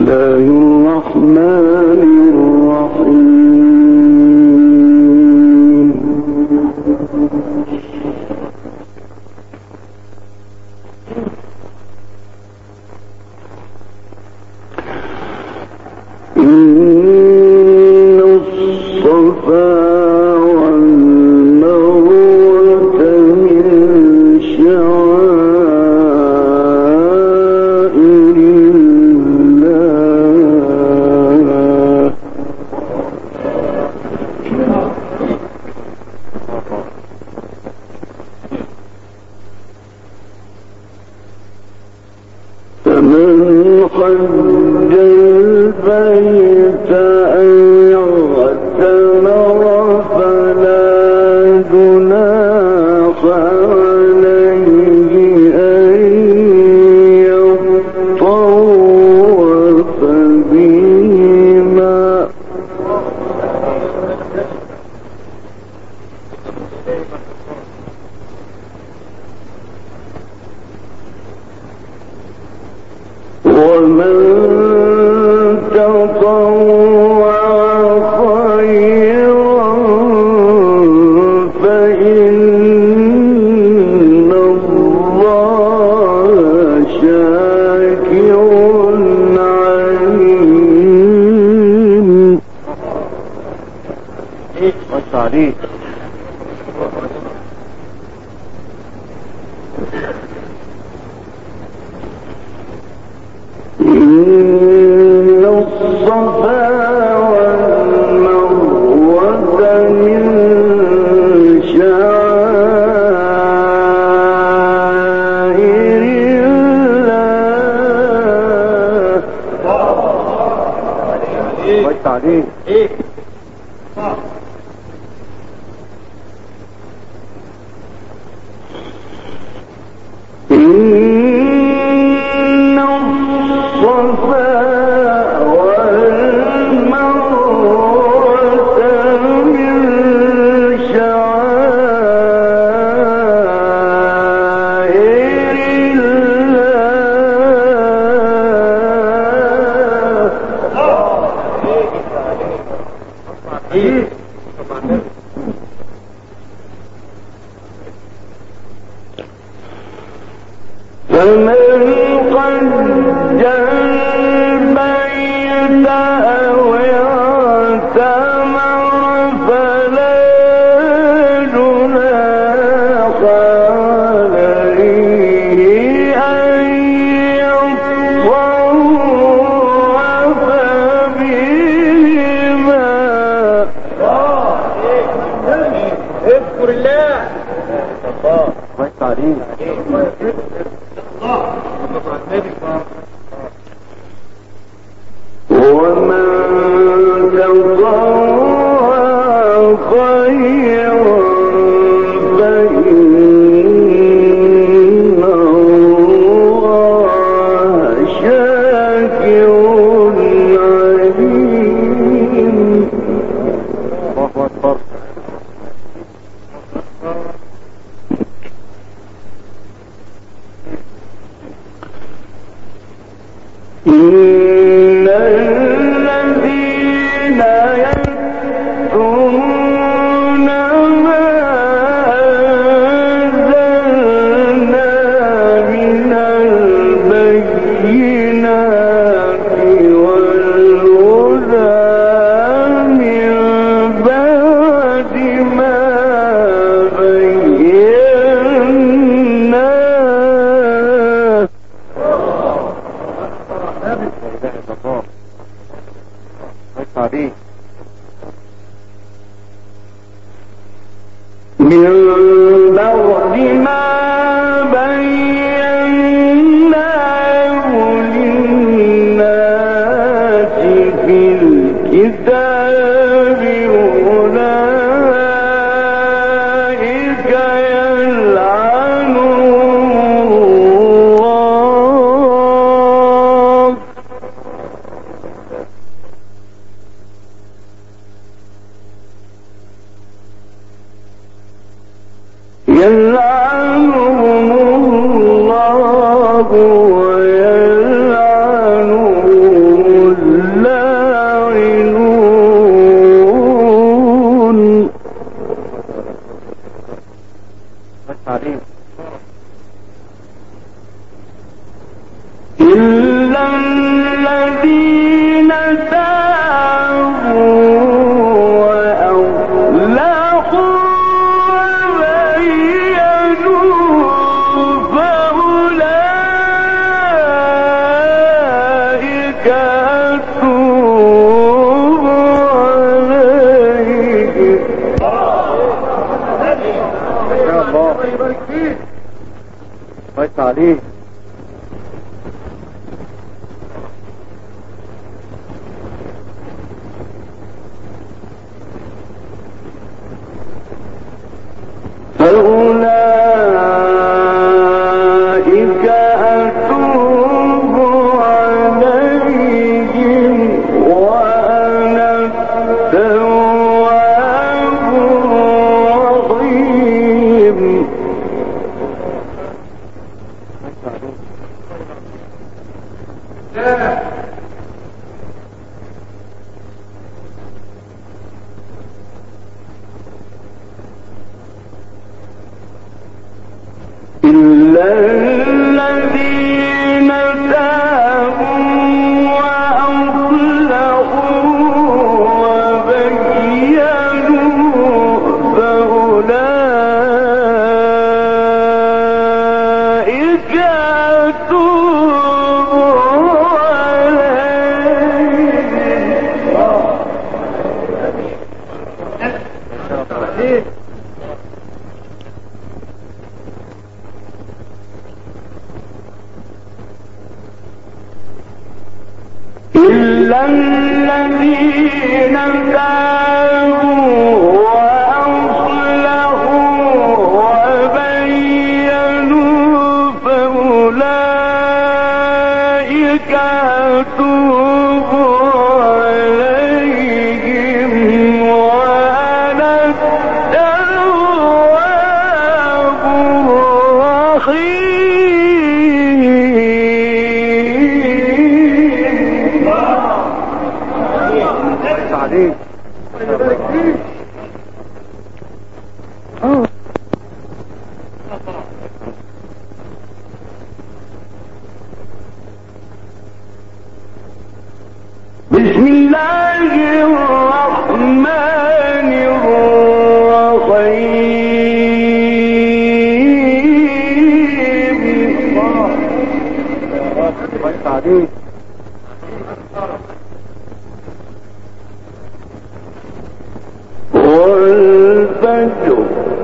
يلعنهم الله ويلعنهم إلا الذين تابوا وأصلحوا وبينوا فأولئك أتوب عليهم. يا الله يبارك فيك. كويس عليك. فأولئك أتوب عليهم وأنا التواب الرحيم. إلا الذين تابوا وأصلحوا وبينوا فأولئك أتوب عليهم. إلا الذين تابوا وأصلحوا وبينوا فأولئك أتوب عليهم وأنا التواب الرحيم. عليك. بسم الله الرحمن الرحيم. كويس عليك. والفجر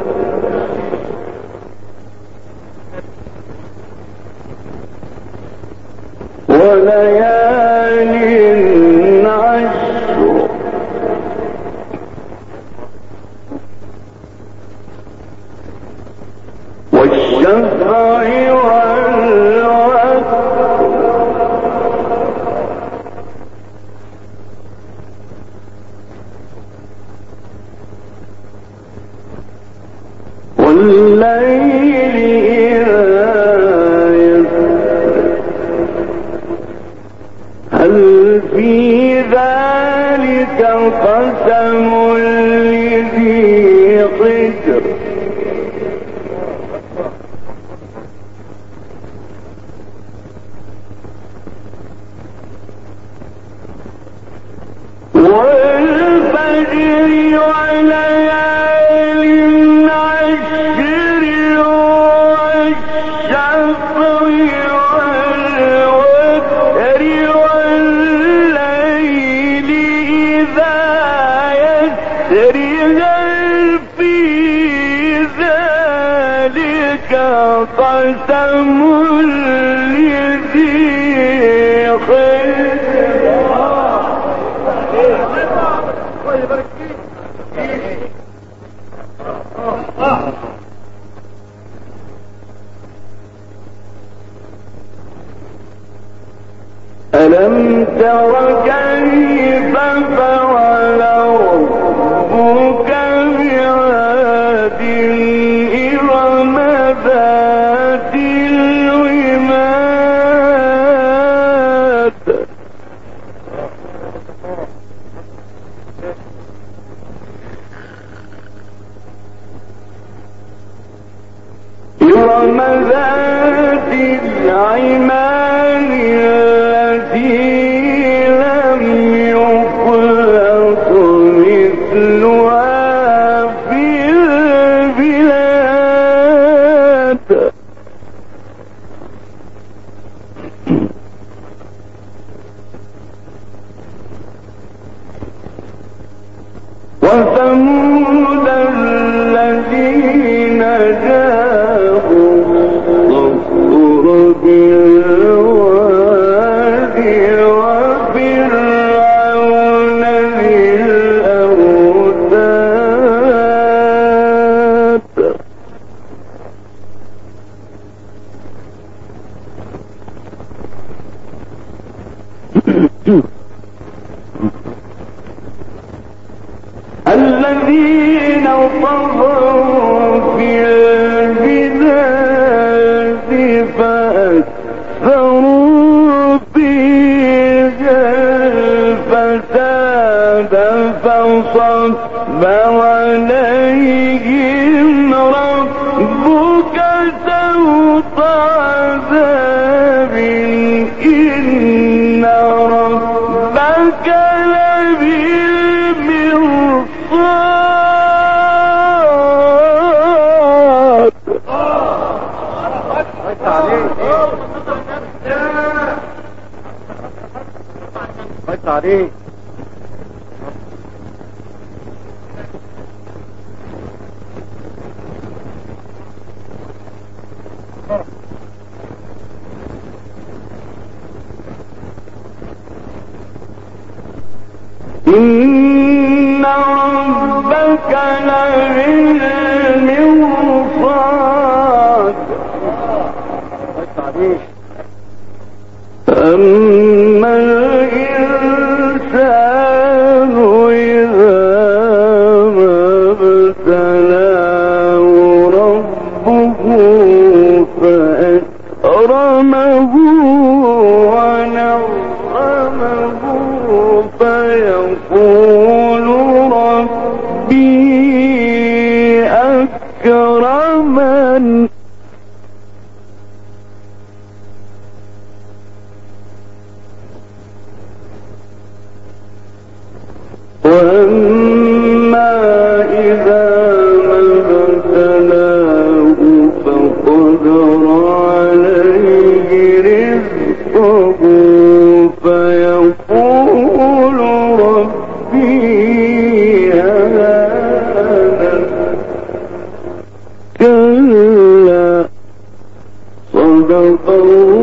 وليال عشر والشفع والوتر والليل إذا يسر هل في ذلك قسم لذي حجر والفجر وليال عشر والشفع والوتر والليل إذا يسر هل في ذلك قسم لذي حجر. ألم تر كيف فعل ربك بعاد إرم ذات العماد إرم ذات العماد الذين جابوا الصخر بالوادي وفرعون ذي الأوتاد الذين طغوا في البلاد فأكثروا فيها الفساد فصب عليهم ربك سوط عذاب إن ربك عليه. إن ربك لبالمرصاد أما الإنسان إذا ما ابتلاه ربه فأكرمه ونعمه فيقول ربي أكرمن وأما إذا ما ابتلاه فقدر عليه رزقه فيقول ربي أهانن كلا صدق الله